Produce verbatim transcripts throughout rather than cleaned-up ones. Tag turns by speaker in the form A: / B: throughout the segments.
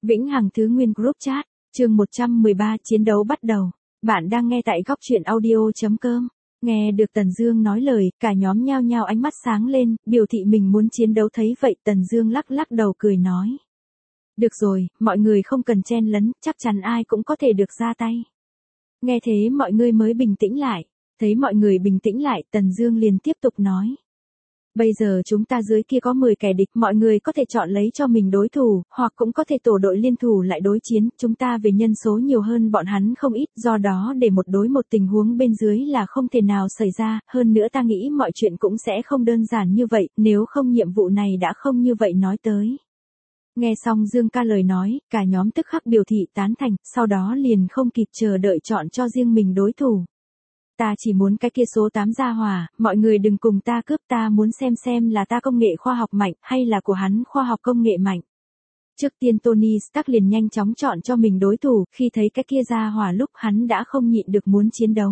A: Vĩnh Hằng Thứ Nguyên Group Chat, chương một trăm mười ba chiến đấu bắt đầu. Bạn đang nghe tại góc truyện audio chấm com. Nghe được Tần Dương nói lời, cả nhóm nhao nhao ánh mắt sáng lên, biểu thị mình muốn chiến đấu. Thấy vậy Tần Dương lắc lắc đầu cười nói. Được rồi, mọi người không cần chen lấn, chắc chắn ai cũng có thể được ra tay. Nghe thế mọi người mới bình tĩnh lại. Thấy mọi người bình tĩnh lại, Tần Dương liền tiếp tục nói. Bây giờ chúng ta dưới kia có mười kẻ địch, mọi người có thể chọn lấy cho mình đối thủ, hoặc cũng có thể tổ đội liên thủ lại đối chiến, chúng ta về nhân số nhiều hơn bọn hắn không ít, do đó để một đối một tình huống bên dưới là không thể nào xảy ra, hơn nữa ta nghĩ mọi chuyện cũng sẽ không đơn giản như vậy, nếu không nhiệm vụ này đã không như vậy nói tới. Nghe xong Dương ca lời nói, cả nhóm tức khắc biểu thị tán thành, sau đó liền không kịp chờ đợi chọn cho riêng mình đối thủ. Ta chỉ muốn cái kia số tám gia hỏa, mọi người đừng cùng ta cướp, ta muốn xem xem là ta công nghệ khoa học mạnh, hay là của hắn khoa học công nghệ mạnh. Trước tiên Tony Stark liền nhanh chóng chọn cho mình đối thủ, khi thấy cái kia gia hỏa lúc hắn đã không nhịn được muốn chiến đấu.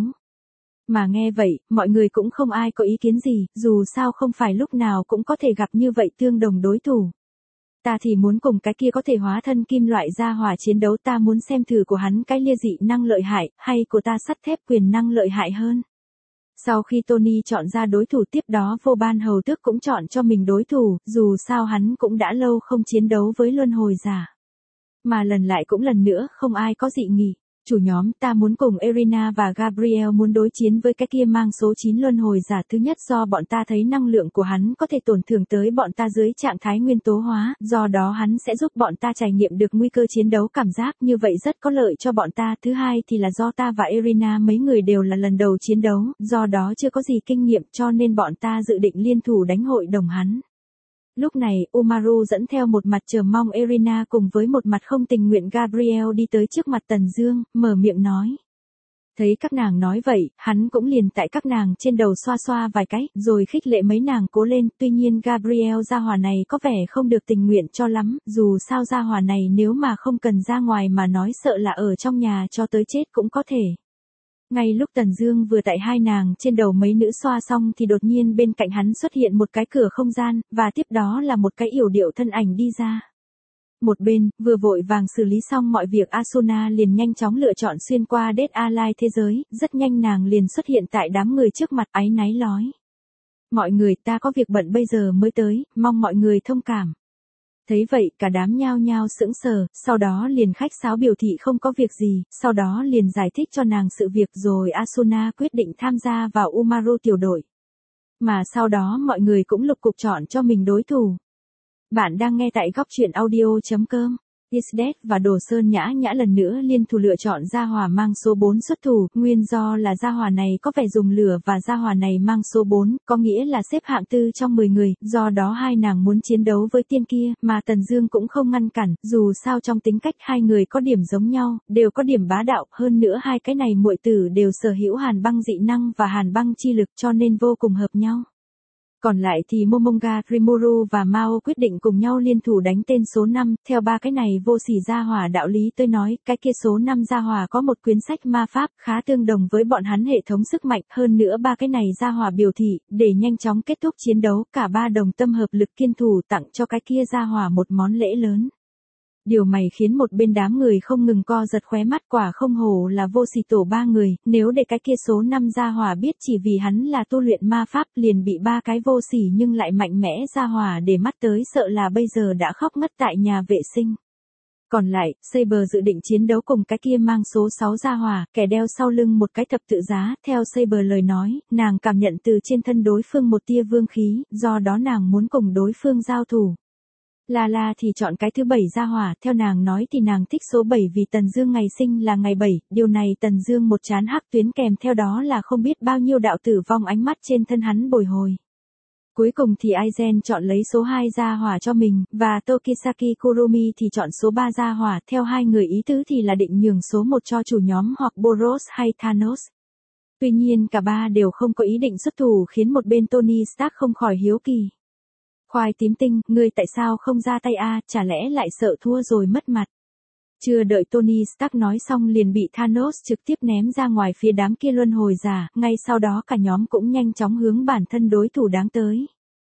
A: Mà nghe vậy, mọi người cũng không ai có ý kiến gì, dù sao không phải lúc nào cũng có thể gặp như vậy tương đồng đối thủ. Ta thì muốn cùng cái kia có thể hóa thân kim loại gia hỏa chiến đấu, ta muốn xem thử của hắn cái lia dị năng lợi hại, hay của ta sắt thép quyền năng lợi hại hơn. Sau khi Tony chọn ra đối thủ, tiếp đó Vô Ban Hầu Tước cũng chọn cho mình đối thủ, dù sao hắn cũng đã lâu không chiến đấu với luân hồi giả. Mà lần lại cũng lần nữa không ai có dị nghị. Chủ nhóm, ta muốn cùng Irina và Gabriel muốn đối chiến với cái kia mang số chín luân hồi giả. Thứ nhất, do bọn ta thấy năng lượng của hắn có thể tổn thương tới bọn ta dưới trạng thái nguyên tố hóa, do đó hắn sẽ giúp bọn ta trải nghiệm được nguy cơ chiến đấu cảm giác như vậy rất có lợi cho bọn ta. Thứ hai thì là do ta và Irina mấy người đều là lần đầu chiến đấu, do đó chưa có gì kinh nghiệm cho nên bọn ta dự định liên thủ đánh hội đồng hắn. Lúc này, Umaru dẫn theo một mặt chờ mong Irina cùng với một mặt không tình nguyện Gabriel đi tới trước mặt Tần Dương, mở miệng nói. Thấy các nàng nói vậy, hắn cũng liền tại các nàng trên đầu xoa xoa vài cái, rồi khích lệ mấy nàng cố lên. Tuy nhiên Gabriel gia hỏa này có vẻ không được tình nguyện cho lắm, dù sao gia hỏa này nếu mà không cần ra ngoài mà nói sợ là ở trong nhà cho tới chết cũng có thể. Ngay lúc Tần Dương vừa tại hai nàng trên đầu mấy nữ xoa xong thì đột nhiên bên cạnh hắn xuất hiện một cái cửa không gian, và tiếp đó là một cái yểu điệu thân ảnh đi ra. Một bên, vừa vội vàng xử lý xong mọi việc Asuna liền nhanh chóng lựa chọn xuyên qua Dead Allied thế giới, rất nhanh nàng liền xuất hiện tại đám người trước mặt áy náy nói. Mọi người, ta có việc bận bây giờ mới tới, mong mọi người thông cảm. Thấy vậy cả đám nhao nhao sững sờ, sau đó liền khách sáo biểu thị không có việc gì, sau đó liền giải thích cho nàng sự việc rồi Asuna quyết định tham gia vào Umaru tiểu đội. Mà sau đó mọi người cũng lục cục chọn cho mình đối thủ. Bạn đang nghe tại góc truyện audio chấm com. Isdet và Đồ Sơn Nhã Nhã lần nữa liên thủ lựa chọn gia hỏa mang số bốn xuất thủ, nguyên do là gia hỏa này có vẻ dùng lửa và gia hỏa này mang số bốn, có nghĩa là xếp hạng tư trong mười người, do đó hai nàng muốn chiến đấu với tiên kia, mà Tần Dương cũng không ngăn cản, dù sao trong tính cách hai người có điểm giống nhau, đều có điểm bá đạo, hơn nữa hai cái này muội tử đều sở hữu hàn băng dị năng và hàn băng chi lực cho nên vô cùng hợp nhau. Còn lại thì Momonga, Rimuru và Mao quyết định cùng nhau liên thủ đánh tên số năm, theo ba cái này vô sỉ gia hỏa đạo lý tôi nói, cái kia số năm gia hỏa có một quyển sách ma pháp khá tương đồng với bọn hắn hệ thống sức mạnh, hơn nữa ba cái này gia hỏa biểu thị, để nhanh chóng kết thúc chiến đấu, cả ba đồng tâm hợp lực kiên thủ tặng cho cái kia gia hỏa một món lễ lớn. Điều mày khiến một bên đám người không ngừng co giật khóe mắt, quả không hổ là vô sỉ tổ ba người, nếu để cái kia số năm gia hỏa biết chỉ vì hắn là tu luyện ma pháp liền bị ba cái vô sỉ nhưng lại mạnh mẽ gia hỏa để mắt tới sợ là bây giờ đã khóc ngất tại nhà vệ sinh. Còn lại, Saber dự định chiến đấu cùng cái kia mang số sáu gia hỏa, kẻ đeo sau lưng một cái thập tự giá, theo Saber lời nói, nàng cảm nhận từ trên thân đối phương một tia vương khí, do đó nàng muốn cùng đối phương giao thủ. La La thì chọn cái thứ bảy gia hỏa, theo nàng nói thì nàng thích số bảy vì Tần Dương ngày sinh là ngày bảy, điều này Tần Dương một chán hắc tuyến kèm theo đó là không biết bao nhiêu đạo tử vong ánh mắt trên thân hắn bồi hồi. Cuối cùng thì Aizen chọn lấy số hai gia hỏa cho mình, và Tokisaki Kurumi thì chọn số ba gia hỏa, theo hai người ý tứ thì là định nhường số một cho chủ nhóm hoặc Boros hay Thanos. Tuy nhiên cả ba đều không có ý định xuất thủ khiến một bên Tony Stark không khỏi hiếu kỳ. Khoai tím tinh, ngươi tại sao không ra tay a, chả lẽ lại sợ thua rồi mất mặt. Chưa đợi Tony Stark nói xong liền bị Thanos trực tiếp ném ra ngoài phía đám kia luân hồi giả, ngay sau đó cả nhóm cũng nhanh chóng hướng bản thân đối thủ đáng tới.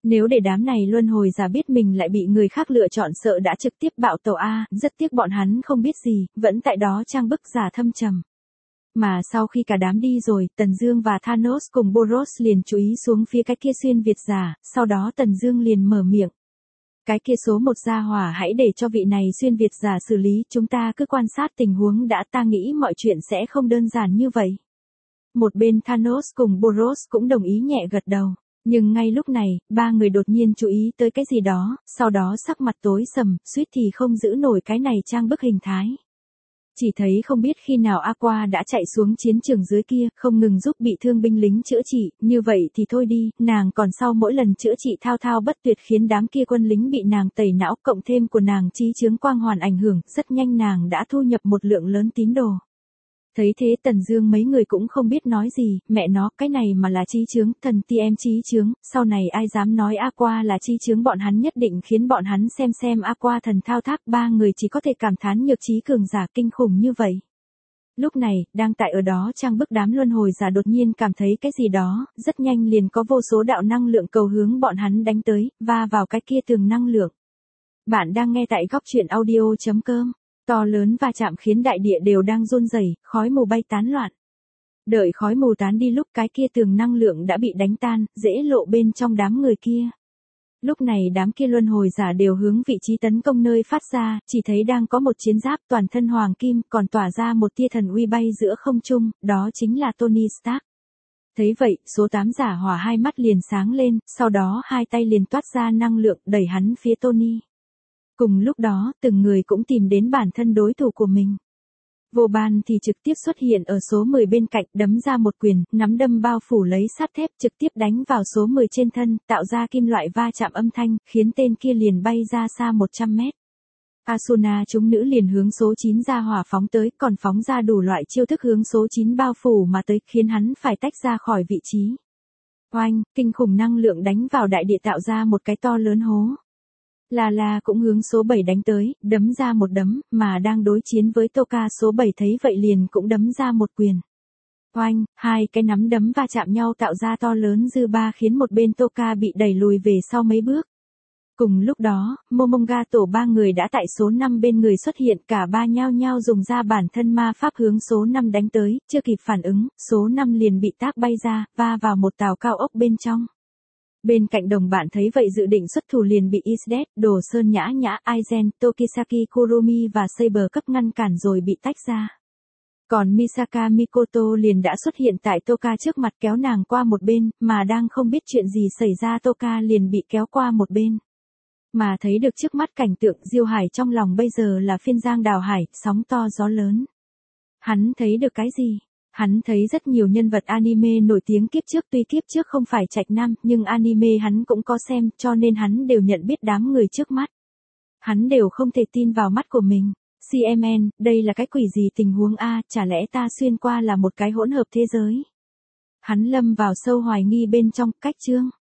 A: Nếu để đám này luân hồi giả biết mình lại bị người khác lựa chọn sợ đã trực tiếp bạo tàu A, rất tiếc bọn hắn không biết gì, vẫn tại đó trang bức giả thâm trầm. Mà sau khi cả đám đi rồi, Tần Dương và Thanos cùng Boros liền chú ý xuống phía cái kia xuyên Việt giả, sau đó Tần Dương liền mở miệng. Cái kia số một gia hỏa hãy để cho vị này xuyên Việt giả xử lý, chúng ta cứ quan sát tình huống đã, ta nghĩ mọi chuyện sẽ không đơn giản như vậy. Một bên Thanos cùng Boros cũng đồng ý nhẹ gật đầu. Nhưng ngay lúc này, ba người đột nhiên chú ý tới cái gì đó, sau đó sắc mặt tối sầm, suýt thì không giữ nổi cái này trang bức hình thái. Chỉ thấy không biết khi nào Aqua đã chạy xuống chiến trường dưới kia, không ngừng giúp bị thương binh lính chữa trị, như vậy thì thôi đi, nàng còn sau mỗi lần chữa trị thao thao bất tuyệt khiến đám kia quân lính bị nàng tẩy não, cộng thêm của nàng trí chướng quang hoàn ảnh hưởng, rất nhanh nàng đã thu nhập một lượng lớn tín đồ. Thấy thế Tần Dương mấy người cũng không biết nói gì, mẹ nó, cái này mà là trí chướng, thần ti em trí chướng, sau này ai dám nói Aqua là trí chướng, bọn hắn nhất định khiến bọn hắn xem xem Aqua thần thao tác, ba người chỉ có thể cảm thán nhược trí cường giả kinh khủng như vậy. Lúc này, đang tại ở đó trang bức đám luân hồi giả đột nhiên cảm thấy cái gì đó, rất nhanh liền có vô số đạo năng lượng cầu hướng bọn hắn đánh tới, va vào cái kia tường năng lượng. Bạn đang nghe tại góc truyện audio chấm com. To lớn va chạm khiến đại địa đều đang run rẩy, khói mù bay tán loạn. Đợi khói mù tán đi lúc cái kia tường năng lượng đã bị đánh tan, dễ lộ bên trong đám người kia. Lúc này đám kia luân hồi giả đều hướng vị trí tấn công nơi phát ra, chỉ thấy đang có một chiến giáp toàn thân hoàng kim, còn tỏa ra một tia thần uy bay giữa không trung, đó chính là Tony Stark. Thấy vậy, số tám giả hỏa hai mắt liền sáng lên, sau đó hai tay liền toát ra năng lượng đẩy hắn phía Tony. Cùng lúc đó, từng người cũng tìm đến bản thân đối thủ của mình. Vô Ban thì trực tiếp xuất hiện ở số mười bên cạnh, đấm ra một quyền, nắm đâm bao phủ lấy sắt thép trực tiếp đánh vào số mười trên thân, tạo ra kim loại va chạm âm thanh, khiến tên kia liền bay ra xa một trăm mét. Asuna chúng nữ liền hướng số chín ra hỏa phóng tới, còn phóng ra đủ loại chiêu thức hướng số chín bao phủ mà tới, khiến hắn phải tách ra khỏi vị trí. Oanh, kinh khủng năng lượng đánh vào đại địa tạo ra một cái to lớn hố. La La cũng hướng số bảy đánh tới, đấm ra một đấm, mà đang đối chiến với Toka số bảy thấy vậy liền cũng đấm ra một quyền. Oanh, hai cái nắm đấm va chạm nhau tạo ra to lớn dư ba khiến một bên Toka bị đẩy lùi về sau mấy bước. Cùng lúc đó, Momonga tổ ba người đã tại số năm bên người xuất hiện, cả ba nhao nhao dùng ra bản thân ma pháp hướng số năm đánh tới, chưa kịp phản ứng, số năm liền bị tác bay ra, va vào một tàu cao ốc bên trong. Bên cạnh đồng bạn thấy vậy dự định xuất thủ liền bị Isdet, Đồ Sơn Nhã Nhã, Aizen, Tokisaki Kurumi và Saber cấp ngăn cản rồi bị tách ra. Còn Misaka Mikoto liền đã xuất hiện tại Toka trước mặt kéo nàng qua một bên, mà đang không biết chuyện gì xảy ra Toka liền bị kéo qua một bên. Mà thấy được trước mắt cảnh tượng Diêu Hải trong lòng bây giờ là phiên giang đào hải, sóng to gió lớn. Hắn thấy được cái gì? Hắn thấy rất nhiều nhân vật anime nổi tiếng kiếp trước, tuy kiếp trước không phải Trạch Nam, nhưng anime hắn cũng có xem, cho nên hắn đều nhận biết đám người trước mắt. Hắn đều không thể tin vào mắt của mình. xê em en, đây là cái quỷ gì tình huống a, chả lẽ ta xuyên qua là một cái hỗn hợp thế giới? Hắn lâm vào sâu hoài nghi bên trong, cách chương.